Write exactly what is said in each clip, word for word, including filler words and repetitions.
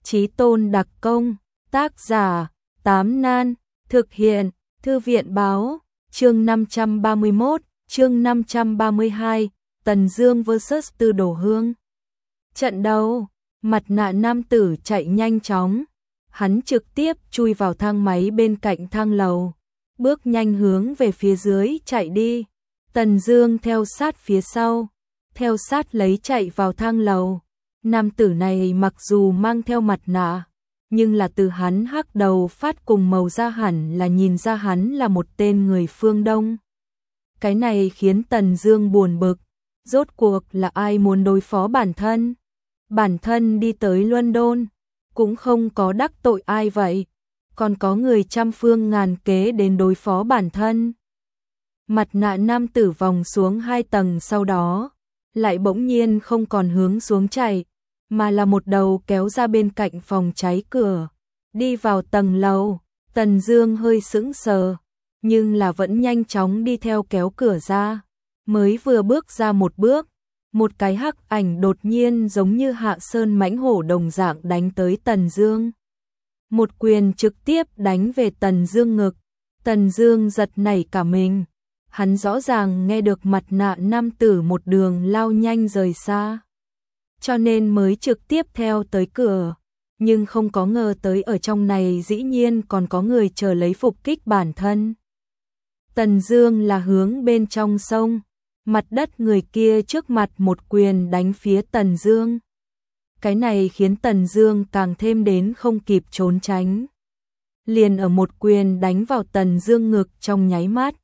Chí tôn đặc công, tác giả, Tám Nan, thực hiện, Thư viện báo, chương năm trăm ba mươi mốt, chương năm trăm ba mươi hai, Tần Dương versus Tư Đồ Hương. Trận đấu, mặt nạ nam tử chạy nhanh chóng, hắn trực tiếp chui vào thang máy bên cạnh thang lầu, bước nhanh hướng về phía dưới chạy đi. Tần Dương theo sát phía sau, theo sát lấy chạy vào thang lầu. Nam tử này mặc dù mang theo mặt nạ, nhưng là từ hắn hắc đầu phát cùng màu da hẳn là nhìn ra hắn là một tên người phương Đông. Cái này khiến Tần Dương buồn bực, rốt cuộc là ai muốn đối phó bản thân? Bản thân đi tới London, cũng không có đắc tội ai vậy, còn có người trăm phương ngàn kế đến đối phó bản thân. Mặt nạ nam tử vòng xuống hai tầng sau đó, lại bỗng nhiên không còn hướng xuống chạy, mà là một đầu kéo ra bên cạnh phòng cháy cửa, đi vào tầng lầu. Tần Dương hơi sững sờ, nhưng là vẫn nhanh chóng đi theo kéo cửa ra. Mới vừa bước ra một bước, một cái hắc ảnh đột nhiên giống như hạ sơn mãnh hổ đồng dạng đánh tới Tần Dương. Một quyền trực tiếp đánh về Tần Dương ngực. Tần Dương giật nảy cả mình. Hắn rõ ràng nghe được mặt nạ nam tử một đường lao nhanh rời xa, cho nên mới trực tiếp theo tới cửa, nhưng không có ngờ tới ở trong này dĩ nhiên còn có người chờ lấy phục kích bản thân. Tần Dương là hướng bên trong sông, mặt đất người kia trước mặt một quyền đánh phía Tần Dương. Cái này khiến Tần Dương càng thêm đến không kịp trốn tránh. Liền ở một quyền đánh vào Tần Dương ngực trong nháy mắt.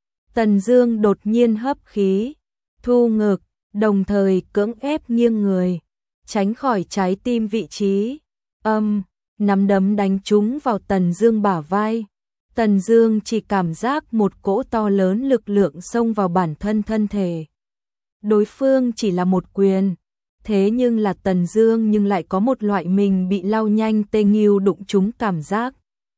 Tần Dương đột nhiên hấp khí, thu ngực, đồng thời cưỡng ép nghiêng người, tránh khỏi trái tim vị trí. Âm, nắm đấm đánh trúng vào Tần Dương bả vai. Tần Dương chỉ cảm giác một cỗ to lớn lực lượng xông vào bản thân thân thể. Đối phương chỉ là một quyền, thế nhưng là Tần Dương nhưng lại có một loại mình bị lao nhanh tê nghiêu đụng trúng cảm giác.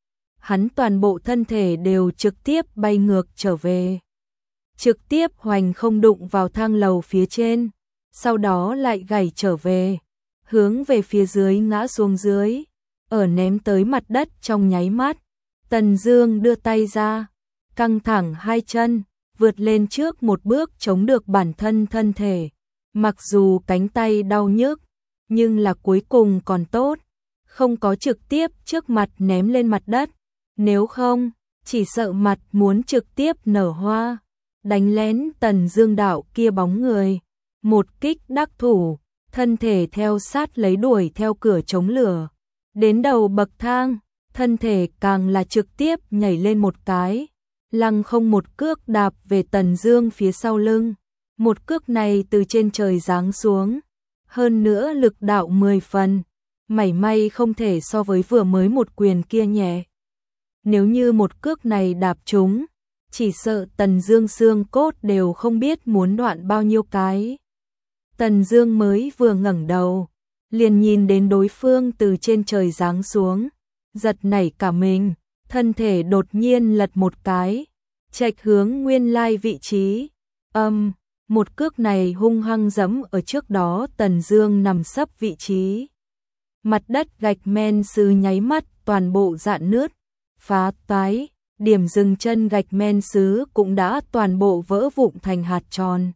Hắn toàn bộ thân thể đều trực tiếp bay ngược trở về, trực tiếp hoành không đụng vào thang lầu phía trên, sau đó lại gảy trở về, hướng về phía dưới ngã xuống dưới, ở ném tới mặt đất trong nháy mắt. Tần Dương đưa tay ra, căng thẳng hai chân, vượt lên trước một bước chống được bản thân thân thể. Mặc dù cánh tay đau nhức, nhưng là cuối cùng còn tốt, không có trực tiếp trước mặt ném lên mặt đất, nếu không, chỉ sợ mặt muốn trực tiếp nở hoa. Đánh lén Tần Dương đạo kia bóng người, một kích đắc thủ, thân thể theo sát lấy đuổi theo cửa chống lửa, đến đầu bậc thang, thân thể càng là trực tiếp nhảy lên một cái, lăng không một cước đạp về Tần Dương phía sau lưng. Một cước này từ trên trời giáng xuống, hơn nữa lực đạo mười phần, mảy may không thể so với vừa mới một quyền kia nhẹ. Nếu như một cước này đạp trúng, chỉ sợ Tần Dương xương cốt đều không biết muốn đoạn bao nhiêu cái. Tần Dương mới vừa ngẩng đầu, liền nhìn đến đối phương từ trên trời giáng xuống, giật nảy cả mình, thân thể đột nhiên lật một cái, chệch hướng nguyên lai vị trí. Âm, một cước này hung hăng giẫm ở trước đó Tần Dương nằm sấp vị trí. Mặt đất gạch men sứ nháy mắt toàn bộ rạn nứt, phá toái. Điểm dừng chân gạch men sứ cũng đã toàn bộ vỡ vụn thành hạt tròn.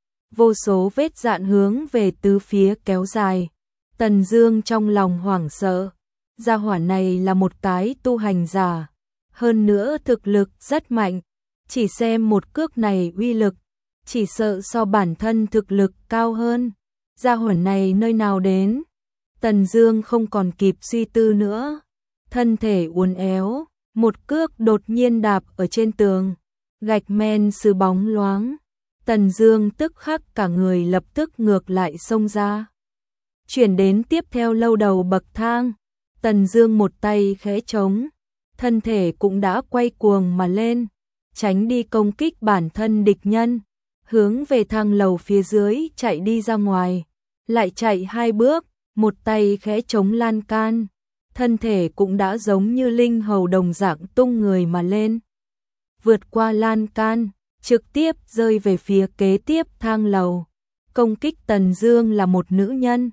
Vô số vết rạn hướng về tứ phía kéo dài. Tần Dương trong lòng hoảng sợ. Gia hỏa này là một cái tu hành giả, hơn nữa thực lực rất mạnh. Chỉ xem một cước này uy lực, chỉ sợ so bản thân thực lực cao hơn. Gia hỏa này nơi nào đến? Tần Dương không còn kịp suy tư nữa, thân thể uốn éo, một cước đột nhiên đạp ở trên tường, gạch men sứ bóng loáng. Tần Dương tức khắc cả người lập tức ngược lại xông ra. Chuyển đến tiếp theo lâu đầu bậc thang, Tần Dương một tay khẽ chống, thân thể cũng đã quay cuồng mà lên, tránh đi công kích bản thân địch nhân, hướng về thang lầu phía dưới chạy đi ra ngoài, lại chạy hai bước, một tay khẽ chống lan can. Thân thể cũng đã giống như linh hầu đồng dạng tung người mà lên, vượt qua lan can, trực tiếp rơi về phía kế tiếp thang lầu. Công kích Tần Dương là một nữ nhân,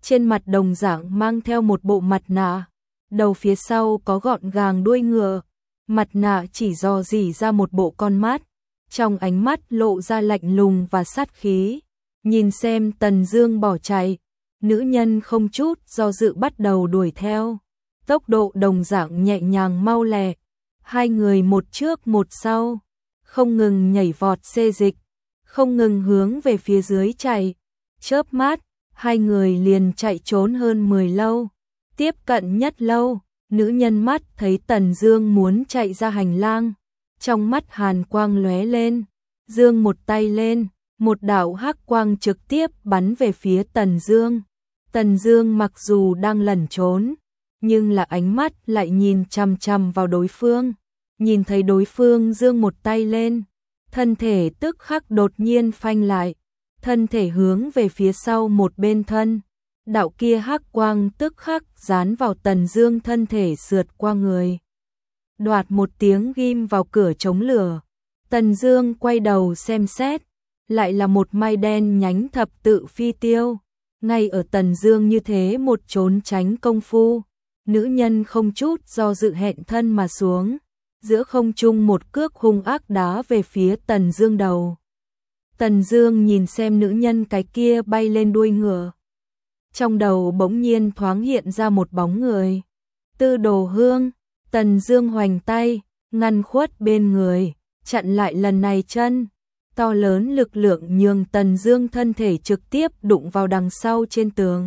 trên mặt đồng dạng mang theo một bộ mặt nạ, đầu phía sau có gọn gàng đuôi ngựa, mặt nạ chỉ dò dỉ ra một bộ con mắt, trong ánh mắt lộ ra lạnh lùng và sát khí. Nhìn xem Tần Dương bỏ chạy, nữ nhân không chút do dự bắt đầu đuổi theo, tốc độ đồng dạng nhẹ nhàng mau lẹ, hai người một trước một sau, không ngừng nhảy vọt xê dịch, không ngừng hướng về phía dưới chạy. Chớp mắt, hai người liền chạy trốn hơn mười lâu. Tiếp cận nhất lâu, nữ nhân mắt thấy Tần Dương muốn chạy ra hành lang, trong mắt hàn quang lóe lên, giương một tay lên, một đạo hắc quang trực tiếp bắn về phía Tần Dương. Tần Dương mặc dù đang lẩn trốn, nhưng là ánh mắt lại nhìn chằm chằm vào đối phương, nhìn thấy đối phương giương một tay lên, thân thể tức khắc đột nhiên phanh lại, thân thể hướng về phía sau một bên thân. Đạo kia hắc quang tức khắc dán vào Tần Dương thân thể sượt qua người. Đoạt một tiếng ghim vào cửa chống lửa. Tần Dương quay đầu xem xét, lại là một mai đen nhánh thập tự phi tiêu. Ngay ở Tần Dương như thế một trốn tránh công phu, nữ nhân không chút do dự hẹn thân mà xuống, giữa không trung một cước hung ác đá về phía Tần Dương đầu. Tần Dương nhìn xem nữ nhân cái kia bay lên đuôi ngựa, trong đầu bỗng nhiên thoáng hiện ra một bóng người. Tư Đồ Hương. Tần Dương hoành tay, ngăn khuất bên người, chặn lại lần này chân. To lớn lực lượng nhường Tần Dương thân thể trực tiếp đụng vào đằng sau trên tường.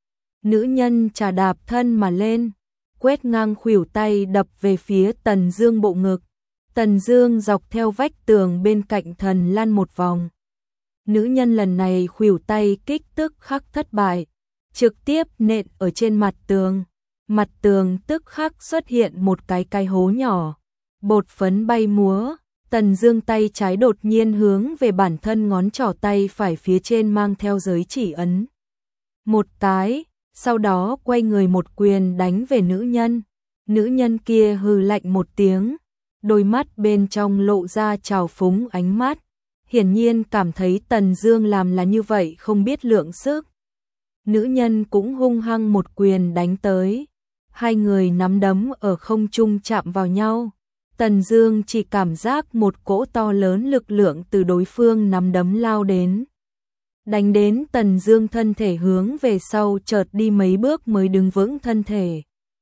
Nữ nhân chà đạp thân mà lên, quét ngang khuỷu tay đập về phía Tần Dương bộ ngực. Tần Dương dọc theo vách tường bên cạnh thần lăn một vòng. Nữ nhân lần này khuỷu tay kích tức khắc thất bại, trực tiếp nện ở trên mặt tường. Mặt tường tức khắc xuất hiện một cái cái hố nhỏ, bột phấn bay múa. Tần Dương tay trái đột nhiên hướng về bản thân ngón trỏ tay phải phía trên mang theo giới chỉ ấn một cái, sau đó quay người một quyền đánh về nữ nhân. Nữ nhân kia hừ lạnh một tiếng, đôi mắt bên trong lộ ra trào phúng ánh mắt, hiển nhiên cảm thấy Tần Dương làm là như vậy không biết lượng sức. Nữ nhân cũng hung hăng một quyền đánh tới, hai người nắm đấm ở không trung chạm vào nhau. Tần Dương chỉ cảm giác một cỗ to lớn lực lượng từ đối phương nắm đấm lao đến, đánh đến Tần Dương thân thể hướng về sau chợt đi mấy bước mới đứng vững thân thể.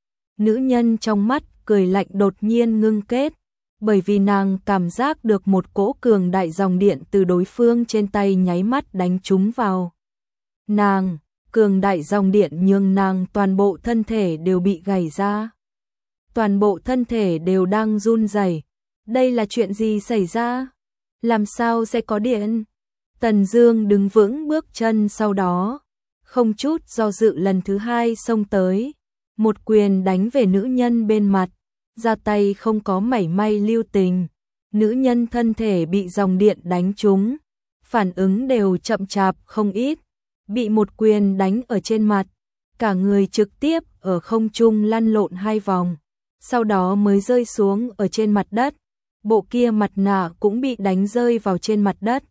Nữ nhân trong mắt cười lạnh đột nhiên ngưng kết, bởi vì nàng cảm giác được một cỗ cường đại dòng điện từ đối phương trên tay nháy mắt đánh trúng vào nàng. Cường đại dòng điện nhường nàng toàn bộ thân thể đều bị gảy ra, toàn bộ thân thể đều đang run rẩy. Đây là chuyện gì xảy ra? Làm sao sẽ có điện? Tần Dương đứng vững bước chân, sau đó không chút do dự lần thứ hai xông tới, một quyền đánh về nữ nhân bên mặt, ra tay không có mảy may lưu tình. Nữ nhân thân thể bị dòng điện đánh trúng, phản ứng đều chậm chạp không ít, bị một quyền đánh ở trên mặt, cả người trực tiếp ở không trung lăn lộn hai vòng, sau đó mới rơi xuống ở trên mặt đất. Bộ kia mặt nạ cũng bị đánh rơi vào trên mặt đất.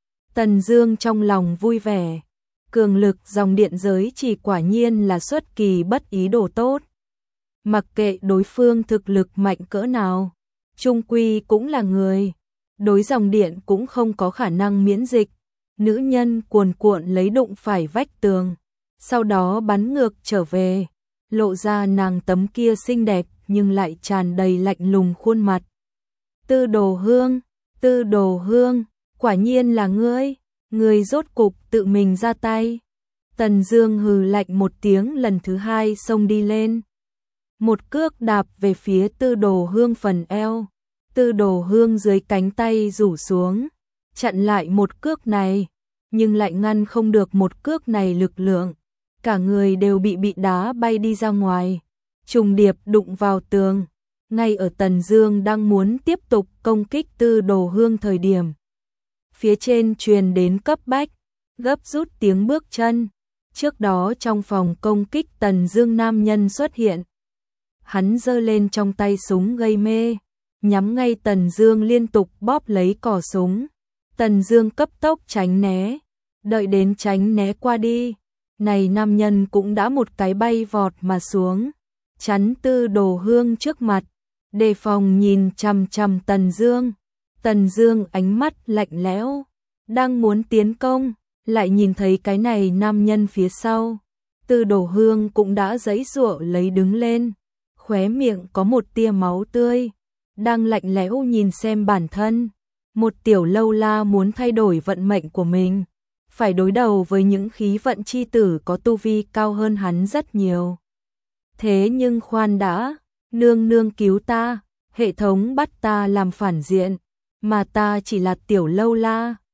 Tần Dương trong lòng vui vẻ, cường lực dòng điện giới chỉ quả nhiên là xuất kỳ bất ý đồ tốt. Mặc kệ đối phương thực lực mạnh cỡ nào, chung quy cũng là người, đối dòng điện cũng không có khả năng miễn dịch. Nữ nhân cuồn cuộn lấy đụng phải vách tường, sau đó bắn ngược trở về, lộ ra nàng tấm kia xinh đẹp nhưng lại tràn đầy lạnh lùng khuôn mặt. Tư Đồ Hương, Tư Đồ Hương, quả nhiên là ngươi, ngươi rốt cục tự mình ra tay. Tần Dương hừ lạnh một tiếng lần thứ hai xông đi lên, một cước đạp về phía Tư Đồ Hương phần eo. Tư Đồ Hương dưới cánh tay rủ xuống, chặn lại một cước này, nhưng lại ngăn không được một cước này lực lượng, cả người đều bị bị đá bay đi ra ngoài, trùng điệp đụng vào tường. Ngay ở Tần Dương đang muốn tiếp tục công kích Tư Đồ Hương thời điểm, phía trên truyền đến cấp bách, gấp rút tiếng bước chân. Trước đó trong phòng công kích Tần Dương nam nhân xuất hiện, hắn giơ lên trong tay súng gây mê, nhắm ngay Tần Dương liên tục bóp lấy cò súng. Tần Dương cấp tốc tránh né, đợi đến tránh né qua đi, này nam nhân cũng đã một cái bay vọt mà xuống, chắn Tư Đồ Hương trước mặt, đề phòng nhìn chằm chằm Tần Dương. Tần Dương ánh mắt lạnh lẽo, đang muốn tiến công, lại nhìn thấy cái này nam nhân phía sau. Tư Đồ Hương cũng đã giãy giụa lấy đứng lên, khóe miệng có một tia máu tươi, đang lạnh lẽo nhìn xem bản thân. Một tiểu lâu la muốn thay đổi vận mệnh của mình, phải đối đầu với những khí vận chi tử có tu vi cao hơn hắn rất nhiều. Thế nhưng khoan đã, nương nương cứu ta, hệ thống bắt ta làm phản diện, mà ta chỉ là tiểu lâu la,